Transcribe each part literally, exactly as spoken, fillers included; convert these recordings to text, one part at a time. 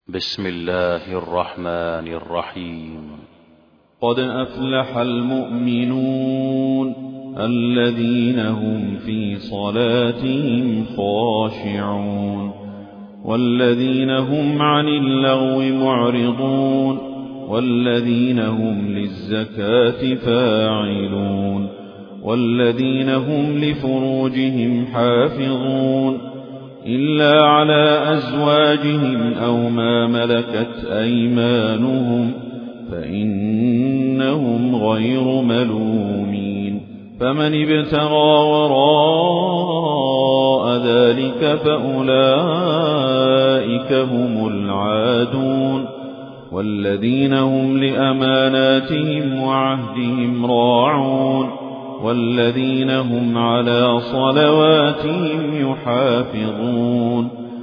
بسم الله الرحمن الرحيم. قد أفلح المؤمنون الذين هم في صلاتهم خاشعون والذين هم عن اللغو معرضون والذين هم للزكاة فاعلون والذين هم لفروجهم حافظون إلا على أزواجهم أو ما ملكت أيمانهم فإنهم غير ملومين. فمن ابتغى وراء ذلك فأولئك هم العادون والذين هم لأماناتهم وعهدهم راعون والذين هم على صلواتهم يحافظون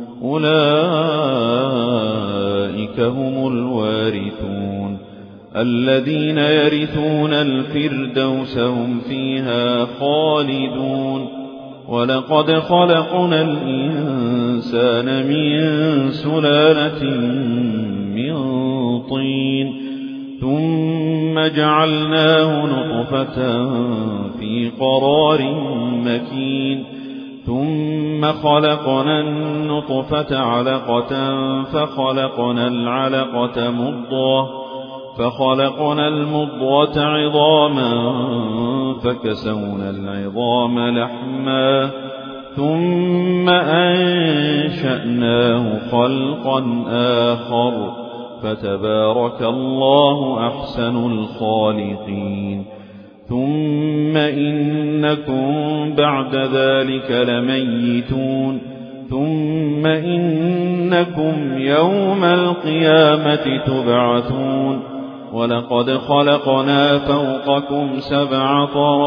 أولئك هم الوارثون الذين يرثون الفردوس هم فيها خالدون. ولقد خلقنا الإنسان من سلالة من طين ثم جعلناه نطفة في قرار مكين ثم خلقنا النطفة علقة فخلقنا العلقة مضغة فخلقنا المضغة عظاما فكسونا العظام لحما ثم أنشأناه خلقا آخر فتبارك الله أحسن الخالقين. ثم إنكم بعد ذلك لميتون ثم إنكم يوم القيامة تبعثون. ولقد خلقنا فوقكم سبع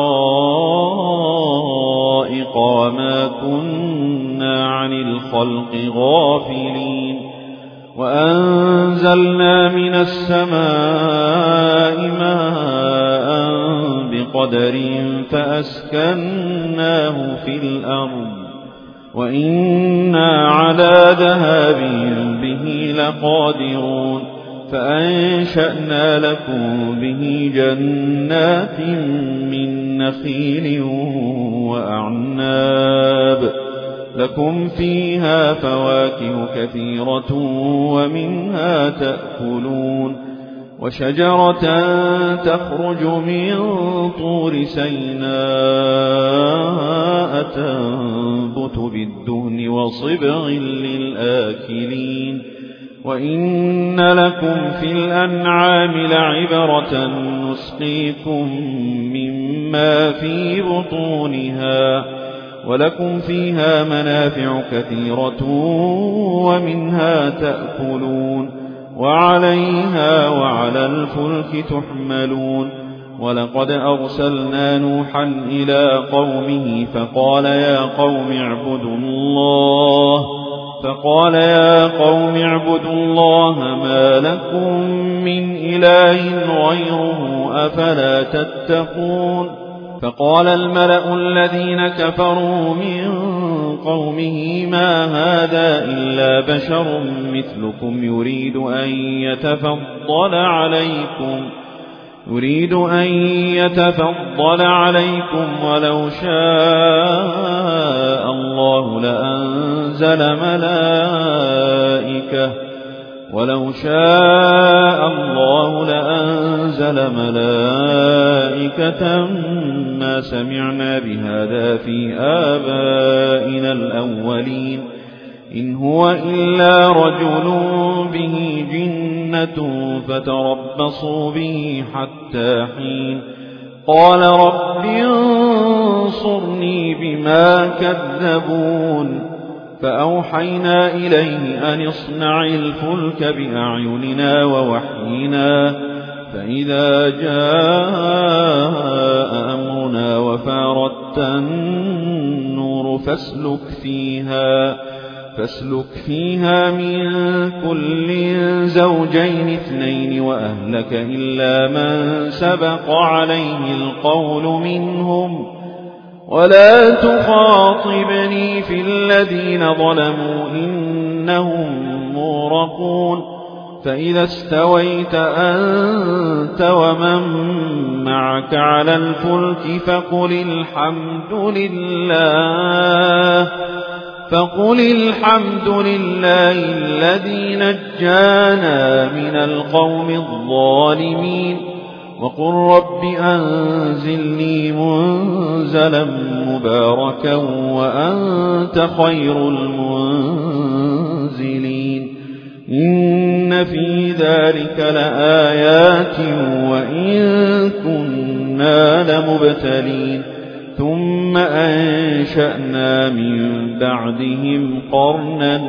طرائق وما كنا عن الخلق غافلين وأنزلنا من السماء ماء بقدر فأسكناه في الأرض وإنا على ذهاب به لقادرون. فأنشأنا لكم به جنات من نخيل وأعناب لكم فيها فواكه كثيرة ومنها تأكلون وشجرة تخرج من طور سيناء تنبت بالدهن وصبغ للآكلين. وإن لكم في الأنعام لعبرة نسقيكم مما في بطونها ولكم فيها منافع كثيرة ومنها تأكلون وعليها وعلى الفلك تحملون. ولقد أرسلنا نوحا إلى قومه فقال يا قوم اعبدوا الله فقال يا قوم اعبدوا الله ما لكم من إله غيره أفلا تتقون. فقال الملأ الذين كفروا من قومه ما هذا إلا بشر مثلكم يريد أن يتفضل عليكم يريد أن يتفضل عليكم ولو شاء الله لأنزل ملائكة ولو شاء الله لأنزل ملائكة ما سمعنا بهذا في آبائنا الأولين إن هو إلا رجل به جنة فتربصوا به حتى حين. قال رب انصرني بما كذبون. فأوحينا إليه أن اصنع الفلك بأعيننا ووحينا فإذا جاء أمرنا وفارت النور فاسلك فيها فاسلك فيها من كل زوجين اثنين وأهلك إلا من سبق عليه القول منهم ولا تخاطبني في الذين ظلموا إنهم مغرقون فإذا استويت أنت ومن معك على الفلك فقل الحمد لله فقل الحمد لله الذي نجانا من القوم الظالمين وقل رب أنزلني منزلا مباركا وأنت خير المنزلين إن في ذلك لآيات وإن كنا لمبتلين ثم أنشأنا من بعدهم قرنا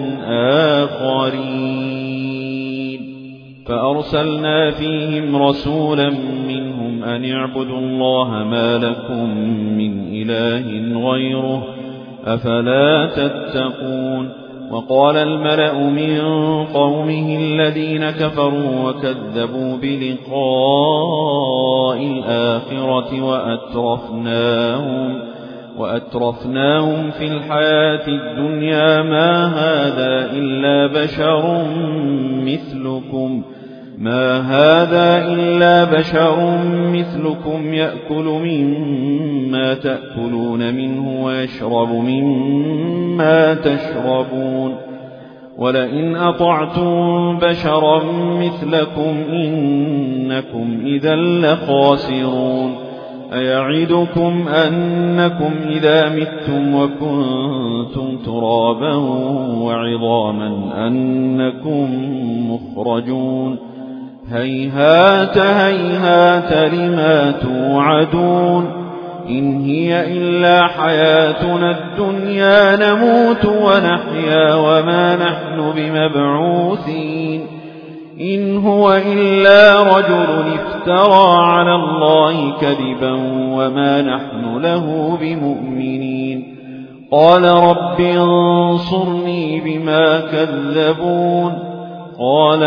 آخرين فأرسلنا فيهم رسولا منهم أن اعبدوا الله ما لكم من إله غيره أفلا تتقون وقال الملأ من قومه الذين كفروا وكذبوا بلقاء الآخرة وأترفناهم, وأترفناهم في الحياة الدنيا ما هذا إلا بشر مثلكم ما هذا إلا بشر مثلكم يأكل مما تأكلون منه ويشرب مما تشربون ولئن أطعتم بشرا مثلكم إنكم إذا لخاسرون أيعدكم أنكم إذا متم وكنتم ترابا وعظاما أنكم مخرجون هيهات هيهات لما توعدون إن هي إلا حياتنا الدنيا نموت ونحيا وما نحن بمبعوثين إن هو إلا رجل افترى على الله كذبا وما نحن له بمؤمنين قال رب انصرني بما كذبون قال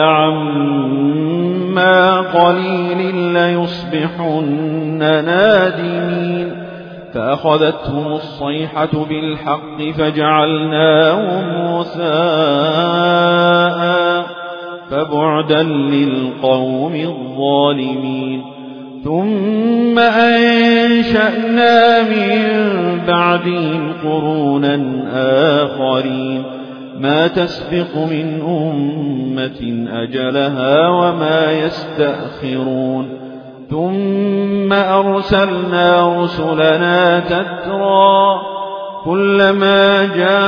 عما قليل ليصبحن نادمين فأخذتهم الصيحة بالحق فجعلناهم غثاء فبعدا للقوم الظالمين ثم أنشأنا من بعدهم قرونا آخرين ما تسبق من أمة أجلها وما يستأخرون ثم أرسلنا رسلنا تترى كلما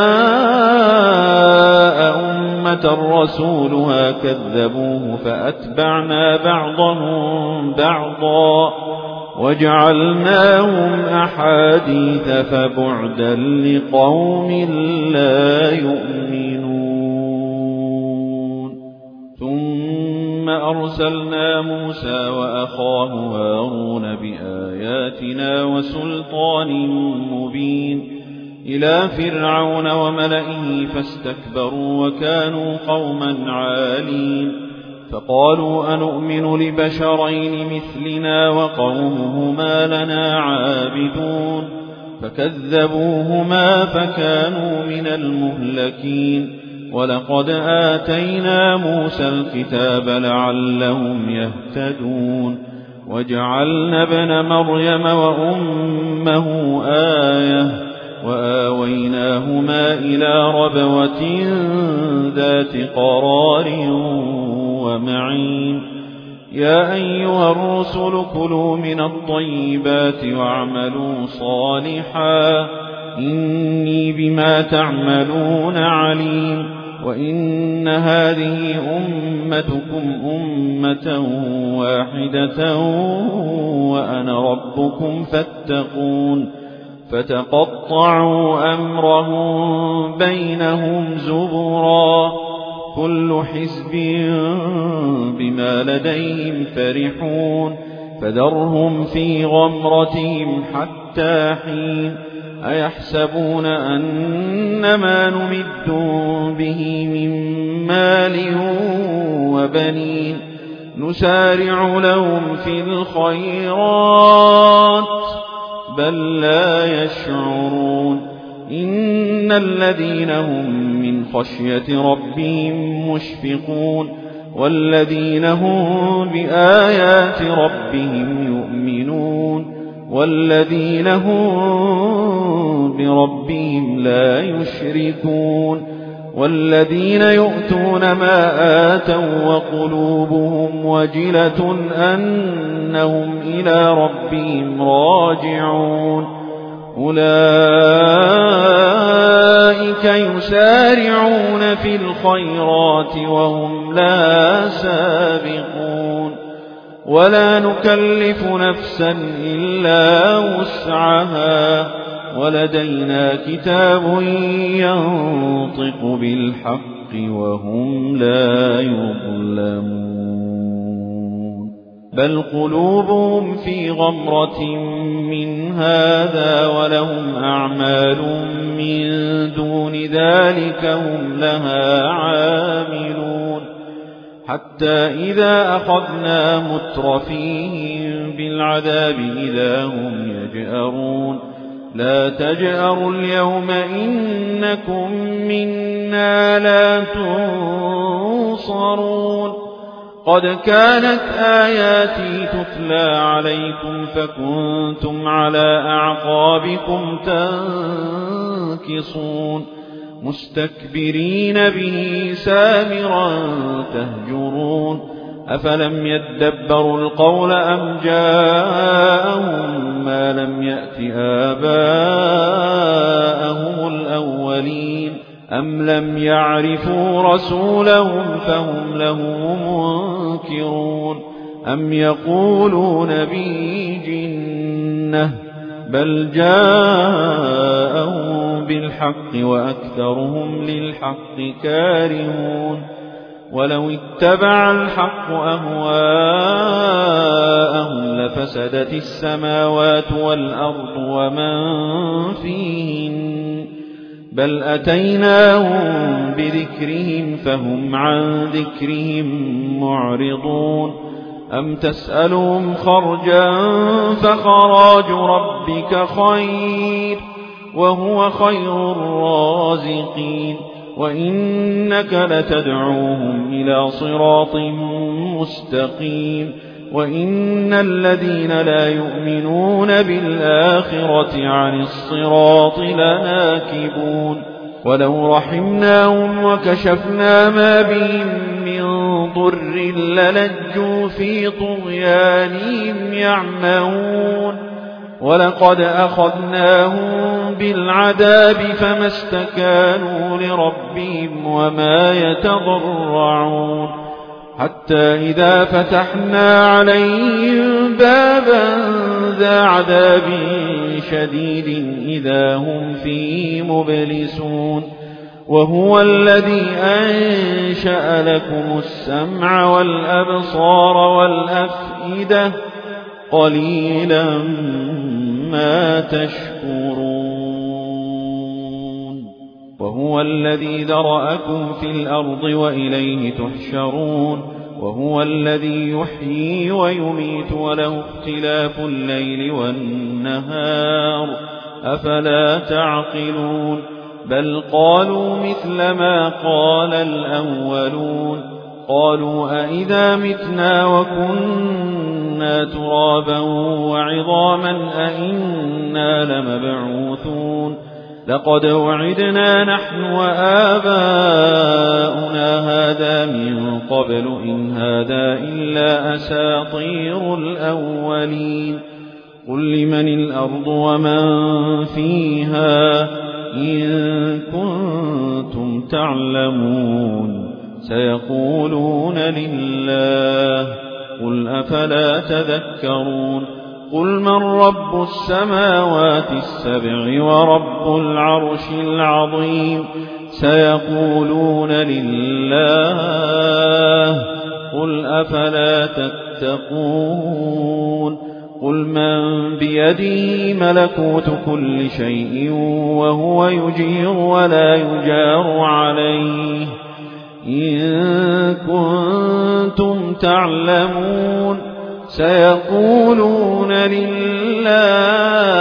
جاء أمة رسولها كذبوه فأتبعنا بعضهم بعضا وجعلناهم أحاديث فبعدا لقوم لا يؤمنون ثم أرسلنا موسى وأخاه هارون بآياتنا وسلطان مبين إلى فرعون وملئه فاستكبروا وكانوا قوما عالين فقالوا أنؤمن لبشرين مثلنا وقومهما لنا عابدون فكذبوهما فكانوا من المهلكين ولقد آتينا موسى الكتاب لعلهم يهتدون وجعلنا ابن مريم وأمه آية وآويناهما إلى ربوة ذات قرار ومعين يا أيها الرسل كلوا من الطيبات واعملوا صالحا إني بما تعملون عليم وإن هذه أمتكم أمة واحدة وأنا ربكم فاتقون فتقطعوا أمرهم بينهم زبرا كل حزب بما لديهم فرحون فذرهم في غمرتهم حتى حين أيحسبون أنما نمدهم به من مال وبنين نسارع لهم في الخيرات بل لا يشعرون إن الذين هم من خشية ربهم مشفقون والذين هم بآيات ربهم يؤمنون والذين هم بربهم لا يشركون والذين يؤتون ما آتوا وقلوبهم وجلة أنهم إلى ربهم راجعون أولئك يسارعون في الخيرات وهم لا سابقون ولا نكلف نفسا إلا وسعها ولدينا كتاب ينطق بالحق وهم لا يظلمون بل قلوبهم في غمرة من هذا ولهم أعمال من دون ذلك هم لها عاملون حتى إذا أخذنا مترفيهم بالعذاب إذا هم يجأرون لا تجأروا اليوم إنكم منا لا تنصرون قد كانت آياتي تتلى عليكم فكنتم على أعقابكم تنكصون مستكبرين به سامرا تهجرون أفلم يدبروا القول أم جاءهم ما لم يأت آباءهم الأولين أم لم يعرفوا رسولهم فهم له منكرون أم يقولون به جنة بل جاءهم بالحق وأكثرهم للحق كارهون ولو اتبع الحق أهواءهم لفسدت السماوات والأرض ومن فيهن بل أتيناهم بذكرهم فهم عن ذكرهم معرضون أم تسألهم خرجا فخراج ربك خير وهو خير الرازقين وإنك لتدعوهم إلى صراط مستقيم وإن الذين لا يؤمنون بالآخرة عن الصراط لناكبون ولو رحمناهم وكشفنا ما بهم من ضر للجوا في طغيانهم يعمهون ولقد أخذناهم بالعذاب فما استكانوا لربهم وما يتضرعون حتى إذا فتحنا عليهم بابا ذا عذاب شديد إذا هم فيه مبلسون وهو الذي أنشأ لكم السمع والأبصار والأفئدة قليلا ما تشكرون وهو الذي ذرأكم في الأرض وإليه تحشرون وهو الذي يحيي ويميت وله اختلاف الليل والنهار أفلا تعقلون بل قالوا مثل ما قال الأولون قالوا أئذا متنا وكنا ترابا وعظاما أئنا لمبعوثون لقد وعدنا نحن وآباؤنا هذا من قبل إن هذا إلا أساطير الأولين قل لمن الأرض ومن فيها إن كنتم تعلمون سيقولون لله قل أفلا تذكرون قل من رب السماوات السبع ورب العرش العظيم سيقولون لله قل أفلا تتقون قل من بيده ملكوت كل شيء وهو يجير ولا يجار عليه إن كنتم تعلمون سيقولون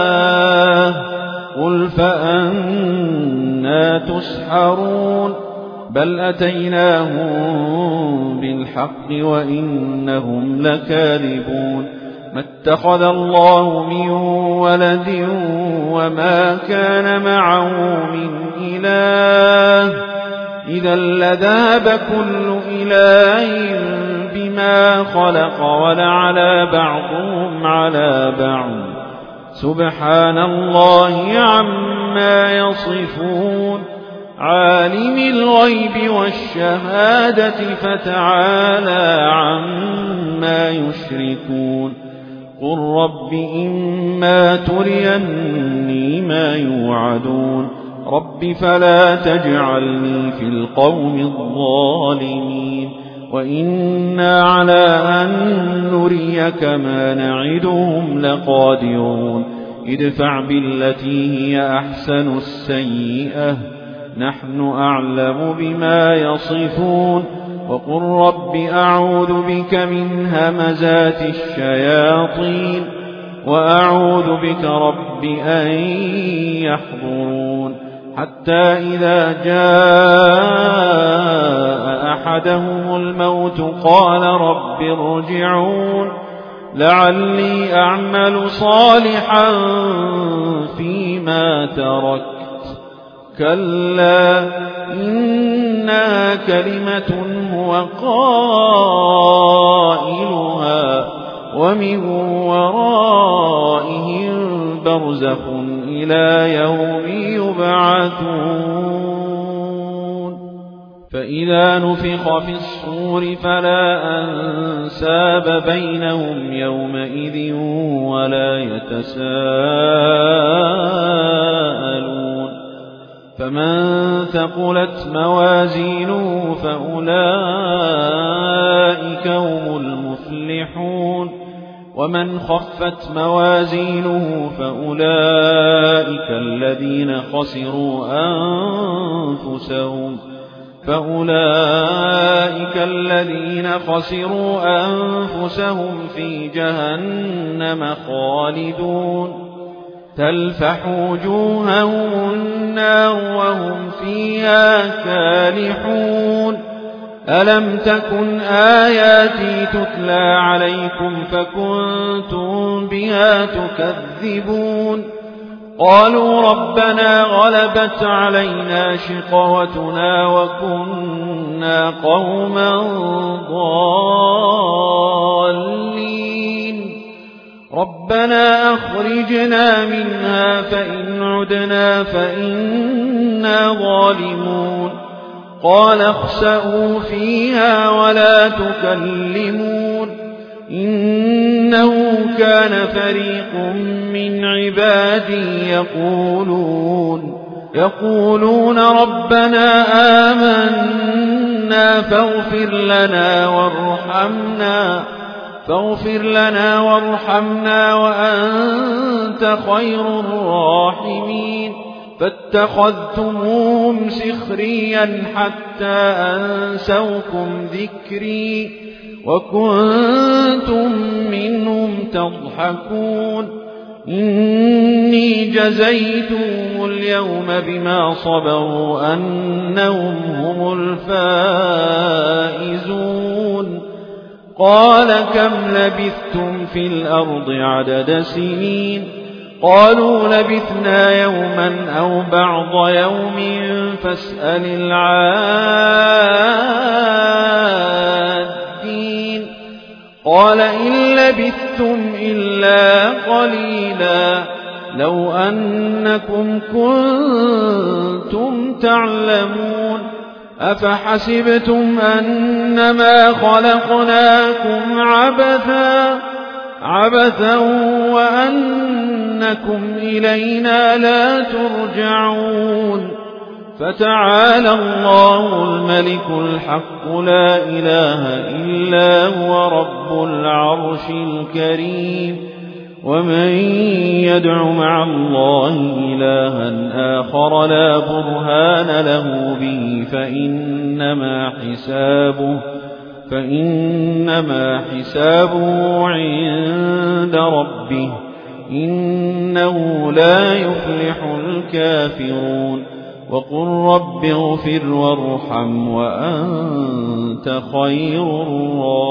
لله قل فأنى تسحرون بل أتيناهم بالحق وإنهم لكاذبون ما اتخذ الله من ولد وما كان معه من إله إذا لذهب كل إله بما خلق ولعلى بعضهم على بعض سبحان الله عما يصفون عالم الغيب والشهادة فتعالى عما يشركون قل رب إما تريني ما يوعدون رب فلا تجعلني في القوم الظالمين وإنا على أن نريك ما نعدهم لقادرون ادفع بالتي هي أحسن السيئة نحن أعلم بما يصفون وقل رب أعوذ بك من همزات الشياطين وأعوذ بك رب أن يحضرون حتى إذا جاء أحدهم الموت قال رب ارجعون لعلي أعمل صالحا فيما تركت كلا إنها كلمة هو قائلها ومن ورائهم برزخ إلى يوم يبعثون فإذا نفخ في الصور فلا أنساب بينهم يومئذ ولا يتساءلون فمن ثقلت موازينه فأولئك هم المفلحون ومن خفت موازينه فأولئك الذين خسروا أنفسهم فأولئك الذين خسروا أنفسهم في جهنم خالدون تلفح وجوههم النار وهم فيها كالحون ألم تكن آياتي تتلى عليكم فكنتم بها تكذبون قالوا ربنا غلبت علينا شقوتنا وكنا قوما ضالين ربنا أخرجنا منها فإن عدنا فإنا ظالمون قال اخسئوا فيها ولا تكلمون إنه كان فريق من عبادي يقولون يقولون ربنا آمنا فاغفر لنا وارحمنا فاغفر لنا وارحمنا وأنت خير الراحمين فاتخذتموهم سخريا حتى أنسوكم ذكري وكنتم منهم تضحكون إني جزيتهم اليوم بما صبروا أنهم هم الفائزون قال كم لبثتم في الأرض عدد سنين قالوا لبثنا يوما أو بعض يوم فاسأل العادين قال إن لبثتم إلا قليلا لو أنكم كنتم تعلمون أفحسبتم أنما خلقناكم عبثا عبثا وأنكم إلينا لا ترجعون فتعالى الله الملك الحق لا إله إلا هو رب العرش الكريم ومن يدع مع الله إلها آخر لا برهان له به فإنما حسابه فإنما حسابه عند ربه إنه لا يفلح الكافرون وقل رب اغفر وارحم وأنت خير الراحمين.